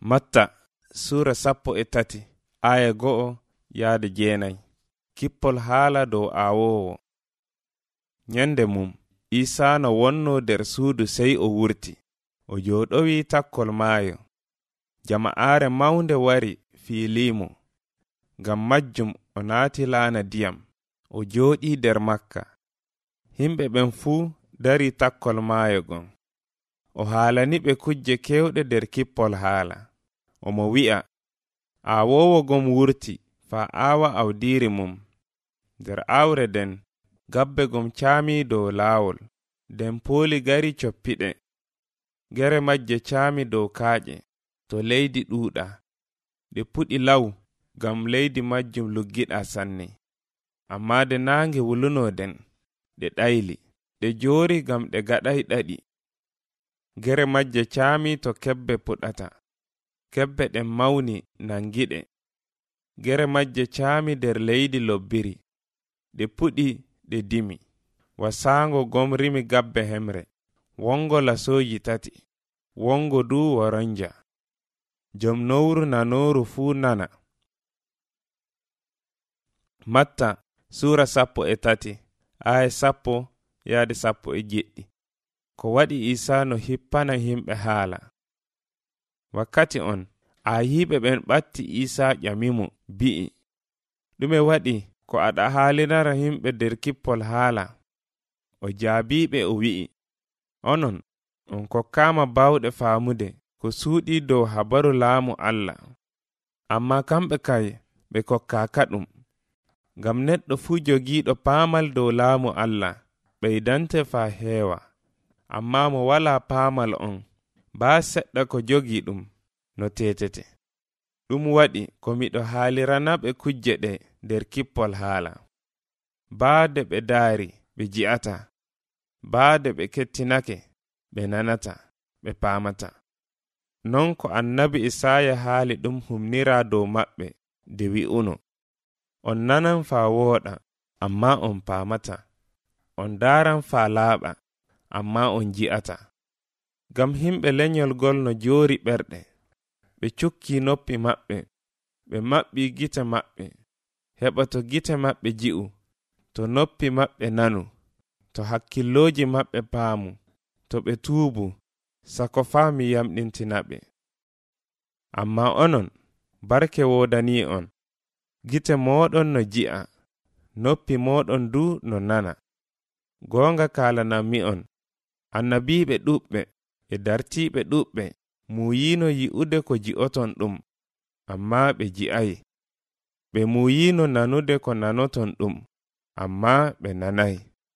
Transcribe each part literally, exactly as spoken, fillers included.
Matta sura sappo e tati aya go'o yaade jeenay. Kippol haala dow aawowo. Nyande mum Isaa no wonno der suudu sey o wurti. O jooɗowi takkol maayo. Jama'aare mawnde wari fiiliimo. Ngam majjum o naati laana diyam. O jooɗii der Makka. Himɓe ɓen fuu dari takkol maayo gon. O haalani ɓe kujje kewɗe der kippol haala. Omo wi'a, aawowo gom wurti faa aawa awdiiri mum. Der awre den gabbe gom caami dow laawol. Den pooli gari coppiɗe. Gere majje caami dow kaaƴe. To leydi ɗuuɗa. Ɗe puɗi law gam leydi majjum luggiɗa sanne. Amma de naange wuluno den. Ɗe ɗayli. Ɗe joori gam ɗe gaɗay ɗaɗi. Gere majje caami to kebbe puɗata. Kebbe ɗen mawni nangiɗe. Gere majje caami der leydi lobbiri. Ɗe puɗi ɗe dimi. Wasaango gom rimi gabbe hemre. Wongo lasooji tati. Wongo du woronja. Jom nowru nanooru fuu nana. Matta sura sappo e tati aya sappo yaade sappo e jeɗɗi. Ko waɗi Isaa no hippana himɓe haala. Wakkati on aayiɓe ɓen ɓatti Isaa ƴamimo bi'i, ɗume waɗi ko aɗa haalinara himɓe der kippol haala? O jaabiɓe o wi'i, onon on kokkaama bawɗe faamude ko suuɗi dow habaru laamu Allah. Amma kamɓe kay ɓe kokkaaka ɗum. Ngam neɗɗo fuu jogiiɗo paamal dow laamu Allah ɓeydante faa heewa. Amma mo walaa paamal on baa seɗɗa ko jogii ɗum no teetete. Ɗum waɗi ko miɗo haalirana ɓe kujje ɗe der kippol haala. Baade ɓe daari ɓe ji'ata. Baade ɓe kettinake ɓe nanata ɓe paamata. Non ko annabi Isaaya haali ɗum humnira dow maɓɓe de wi'uno, on nanan faa wooɗa amma on paamata. On daaran faa laaɓa amma on ji'ata. Gam himɓe lenyol gol no joori ɓerɗe. Ɓe cukki noppi maɓɓe. Ɓe maɓɓi gite maɓɓe. Heɓa to gite maɓɓe ji'u. To noppi maɓɓe nanu. To hakkillooji maɓɓe paamu. To ɓe tuubu. Sako faa mi yamɗintina ɓe. Amma onon, barke woodani on. Gite mooɗon no ji'a. Noppi mooɗon du no nana. Goonga kaalanammi on. Annabiiɓe ɗuɓɓe e dartiiɓe ɗuɓɓe muuyiino yi'ude ko ji'oton ɗum, amma ɓe ji'ay. Ɓe muuyiino nanude ko nanoton ɗum, amma ɓe nanay.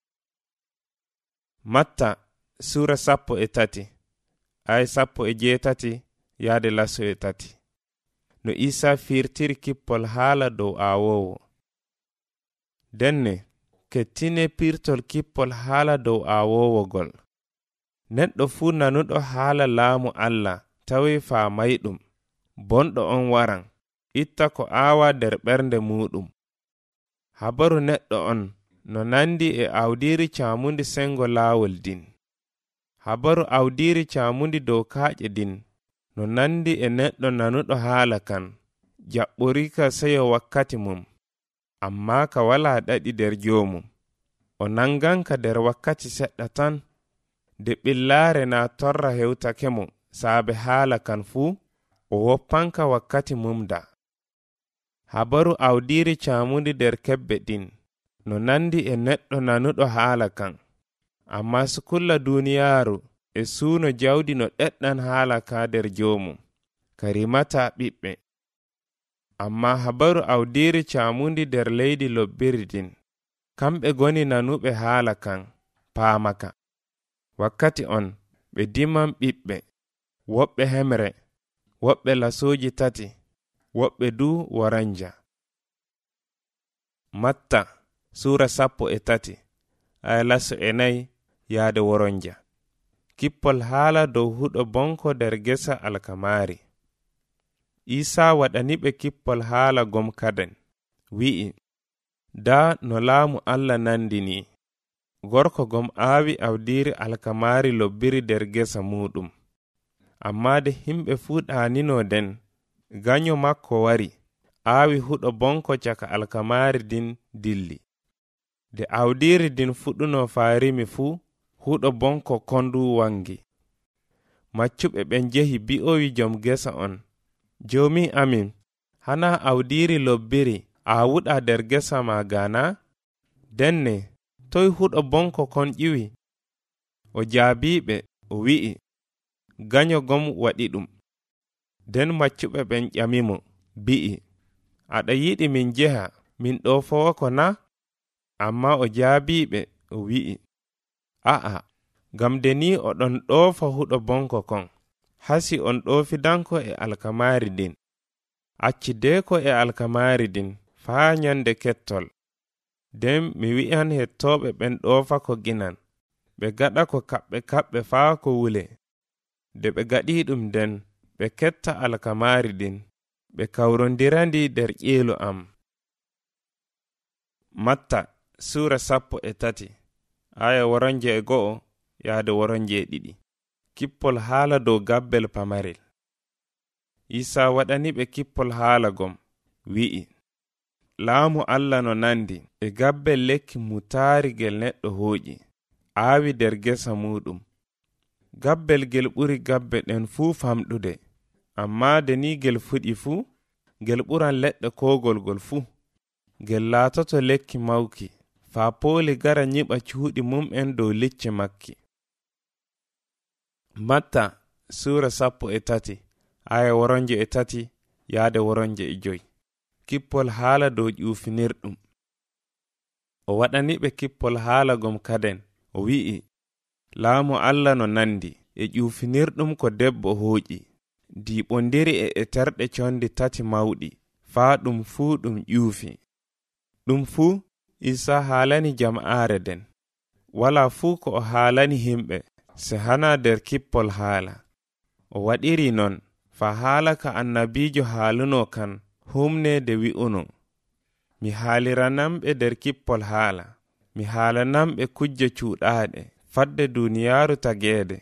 Matta sura sappo e tati ay sappo e jeetati yaade laso e tati. No Isaa firtiri kippol haala dow aawowo. Denne kettine pirtol kippol haala dow aawowogol. Neɗɗo fuu nanuɗo haala laamu Allah tawi faamay ɗum. Bonɗo on waran, itta ko aawa der ɓernde muɗum. Habaru neɗɗo on no nandi e awdiiri caamundi sengo laawol din. Habaru awdiiri caamundi dow kaaƴe din no nandi e neɗɗo nanuɗo haala kan, jaɓɓorika seyo wakkati mum, amma ka walaa ɗaɗi der joomum. O nanganka der wakkati seɗɗa tan. De ɓillaare na torra hewtake mo saabe haala kan fuu, o woppanka wakkati mumda. Habaru awdiiri caamundi der kebbe din no nandi e neɗɗo nanuɗo haala kan, amma sukulla duuniyaaru e suuno jawdi no ɗeɗɗan haala ka der joomum, ka rimata ɓiɓɓe. Amma habaru awdiiri caamundi der leydi lobbiri din, kamɓe goni nanuɓe haala kan, paamaka. Wakkati on ɓe diman ɓiɓɓe, woɓɓe hemre, woɓɓe lasooji tati, woɓɓe du woranja. Matta sura sappo e tati aya laso e nayi yaade woronja. Kippol haala dow huɗo bonko der gesa alkamaari. Isaa waɗani ɓe kippol haala gom kaden, wi'i, daa no laamu Allah nandini. Gorko gom aawi awdiiri alkamaari lobbiri der gesa muɗum. amma de himɓe fuu ɗaanino den, ganyo makko wari, aawi huɗo bonko caka alkamaari din dilli. De awdiiri din fuɗɗuno faarimi fuu, huɗo bonko kondu wangi. Maccuɓe ɓen jehi bi'owi jom gesa on, joomi amin, hana awdiiri lobbiri a wuɗa der gesa ma gana? Denne, toy huɗo bonko kon ƴiwi? O jaabiɓe, o wi'i, ganyo gom waɗi ɗum. Den maccuɓe ɓen ƴamimo, bi'i, aɗa yiɗi min jeha, min ɗofowa ko na? Amma o jaabiɓe, o wi'i, a'a, gam de ni oɗon ɗoofa huɗo bonko kon, hasi on ɗoofidanko e alkamaari din. Accideko e alkamaari din, faa nyande kettol. Den mi wi'an hettooɓe ɓen ɗoofa ko ginan, ɓe gaɗa ko kaɓɓe kaɓɓe faa ko wule. De ɓe gaɗi ɗum den, ɓe ketta alkamaari din, ɓe kawrondirandi der ƴeelu am. Matta Sura sappo e tati, aya woronje e go'o yaade woronje e ɗiɗi. Kippol haala dow gabbel pamarel. Isa waɗani ɓe kippol haala gom, wi'i, laamu Allah no nandi e gabbel lekki mutaari gel neɗɗo hooƴi, aawi der gesa muɗum. Gabbel gel ɓuri gabbe ɗen fuu famɗude, amma de ni gel fuɗi fuu, gel ɓuran leɗɗe kogolgol fuu. Gel laatoto lekki mawki, faa pooli gara nyiɓa cuuɗi mum'en dow licce makki. Matta Sura sappo e tati, aya woronje e tati yaade woronje e joyi. Kippol haala dow ƴuufinirɗum. O waɗani ɓe kippol haala gom kaden, o wi'i, laamu Allah no nandi e ƴuufinirɗum ko debbo hooƴi, diiɓondiri e e terɗe condi tati mawɗi, faa ɗum fuu ɗum ƴuufi. Ɗum fuu Isa haalani jama'aare den, wala fuu ko o haalani himɓe, se hana der kippol haala. O waɗiri non, fa haala ka annabiijo haaluno kan humnede wi'uno, mi haaliranamɓe der kippol haala, mi haalanamɓe kujje cuuɗaaɗe, fadde duniyaaru tageede.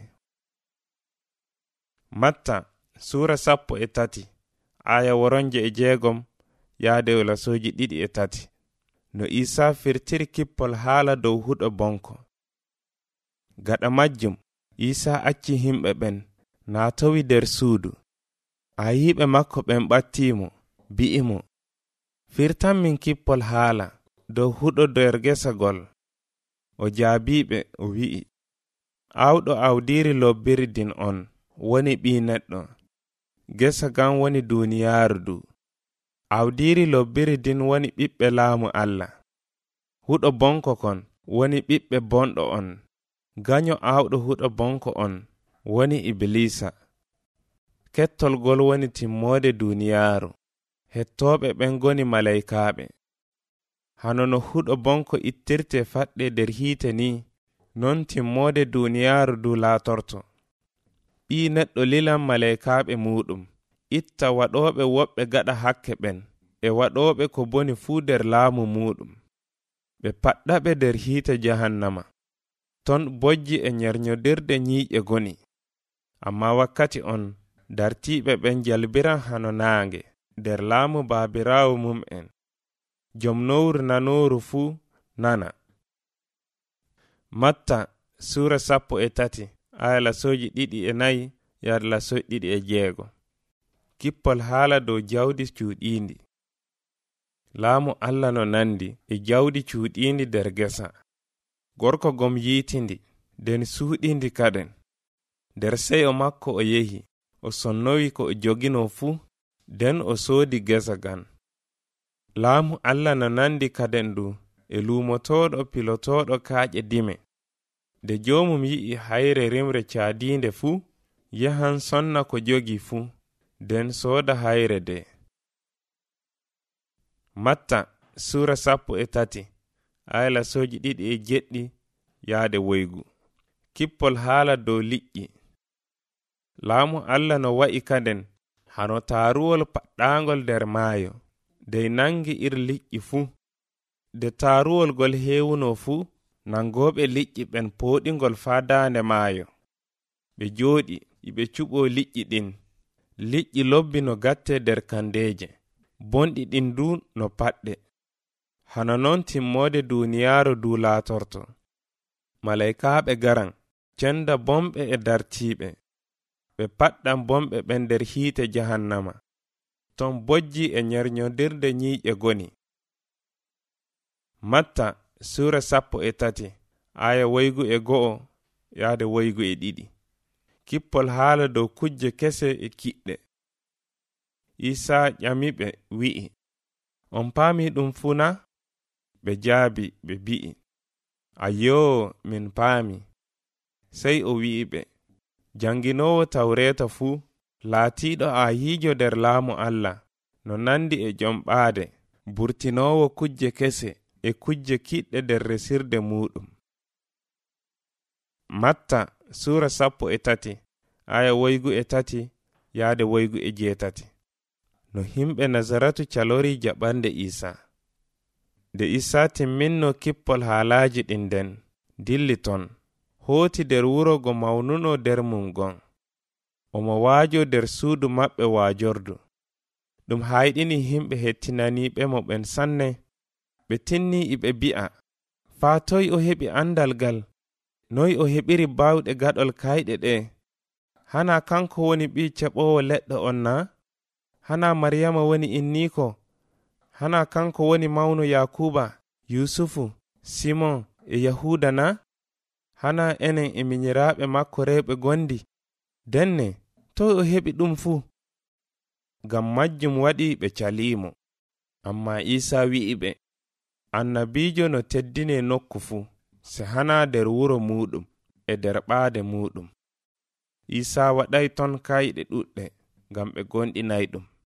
Matta Sura sappo e tati, aya woronje e jeegom yaade wolasoji ɗiɗi e tati. No Isa firtiri kippol haala dow huɗo bonko. Gaɗa majjum, Isa acci himɓe ɓen, naatowi der suudu. Ayiɓe makko ɓen ɓattimo, bi'imo, firtan min kippol haala dow huɗo der gesagol. O jaabiɓe, o wi'i, awɗo awdiri lobbiri din on woni ɓi neɗɗo, gesa gan woni duniyaaru du. Awdiri lobbiri din woni ɓiɓɓe laamu Allah. Huɗo bonko kon woni ɓiɓɓe bonɗo on. Ganyo awɗo huɗo bonko on woni Iblisa. Kettolgol woni timmode duniyaaru. Hettooɓe ɓen goni malaykaaɓe. Hano no huɗo bonko ittirte faɗɗe der hiite ni, non timmode duniyaaru du laatorto. Ɓi neɗɗo lilan malaykaaɓe muɗum, itta waɗooɓe woɓɓe gaɗa hakke ɓen, e waɗooɓe ko boni fuu der laamu muɗum. Ɓe paɗɗaɓe der hiite jahannama. Ton bojji e nyerñodirde nyiiƴe goni. Amma wakkati on, dartiiɓe ɓen jalbiran hano naange, der laamu baabiraawo mum'en. Jom nowru nanooru fuu nana. Matta Sura sappo e tati, aya lasoji ɗiɗi e nayi yaade lasoji ɗiɗi e jeego. Kippol haala dow jawdi cuuɗiindi. Laamu Allah no nandi e jawdi cuuɗiindi der gesa. Gorko gom yiitindi, den suuɗindi kaden. Der seyo makko o yehi, o sonnowi ko o jogino fuu, den o soodi gesa gan. Laamu Allah no nandi kaden du e luumotoɗo pilotoɗo kaaƴe dime. De joomum yi'i hayre rimre caadiinde fuu, yahan sonna ko jogi fuu, den sooda hayre de. Matta Sura sappo e tati, aya lasoji ɗiɗi e jeɗɗi yaade woygu. Kippol haala dow liƴƴi. Laamu Allah no wa'i kaden, hano taaruwol paɗɗaangol der maayo, dey nangi ir liƴƴi fuu. De taaruwol gol heewuno fuu, nangooɓe liƴƴi ɓen pooɗingol faa daande maayo. Ɓe jooɗi, iɓe cuɓo liƴƴi ɗin. Liƴƴi lobbi no gatte nder kandeje, bonɗi ɗin du no paɗɗe. Hana non timmode duniyaaru du laatorto. Malaikaaɓe garan cenda bomɓe e dartiiɓe, ɓe paɗɗan bomɓe ɓen nder hiite jahannama, ton bojji e nyerñodirde nyiiƴe goni. Matta sura sappo e tati aya woygu e go'o yaade woygu e ɗiɗi. Kippol haala dow kujje kese e kiɗɗe. Isa ƴamiɓe wi'i, on paami ɗum funa? Ɓe jaabi ɓe bi'i, ayoo, min paami. Sey o wi'iɓe, janginowo tawreta fuu laatiiɗo aayijo nder laamu Allah no nandi e jomɓaade, burtinowo kujje kese e kujje kiɗɗe nder resirde muɗum. Matta sura sappo e tati aya woygu e tati yaade woygu e jeetati. No himɓe Nazaratu calori jaɓande Isa. Nde Isa timminno kippol haalaaji ɗin nden, dilli ton, hooti nder wuro go mawnuno nder mum gon. Omo waajo nder suudu maɓɓe waajordu. Ɗum hayɗini himɓe hettinaniiɓe mo ɓen sanne. Ɓe tinni iɓe bi'a, faa toy o heɓi andal gal, noy o heɓiri bawɗe gaɗol kayɗe ɗe? Hana kanko woni ɓi ceɓowo leɗɗe on na? Hana Maryama woni inniko? Hana kanko woni mawno Yakuba, Yusufu, Simon e Yahuda na? Hana enen e minyiraaɓe makko rewɓe gondi? Denne, toy o heɓi ɗum fuu? Ngam majjum waɗi ɓe calimo. Amma Isa wi'iɓe, annabijo no teddine nokku fuu, se hana nder wuro muɗum e nder ɓaade muɗum. Isa waɗay ton kayɗe ɗuɗɗe ngam ɓe gonɗinay ɗum.